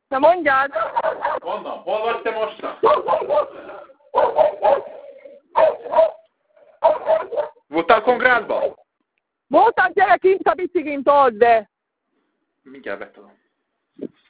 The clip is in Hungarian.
Na mondjad! Mondom, hol vagy te mostan? Voltál Kongrádban? Voltam gyere kint a biciklim, told, de... Mindjárt betudom.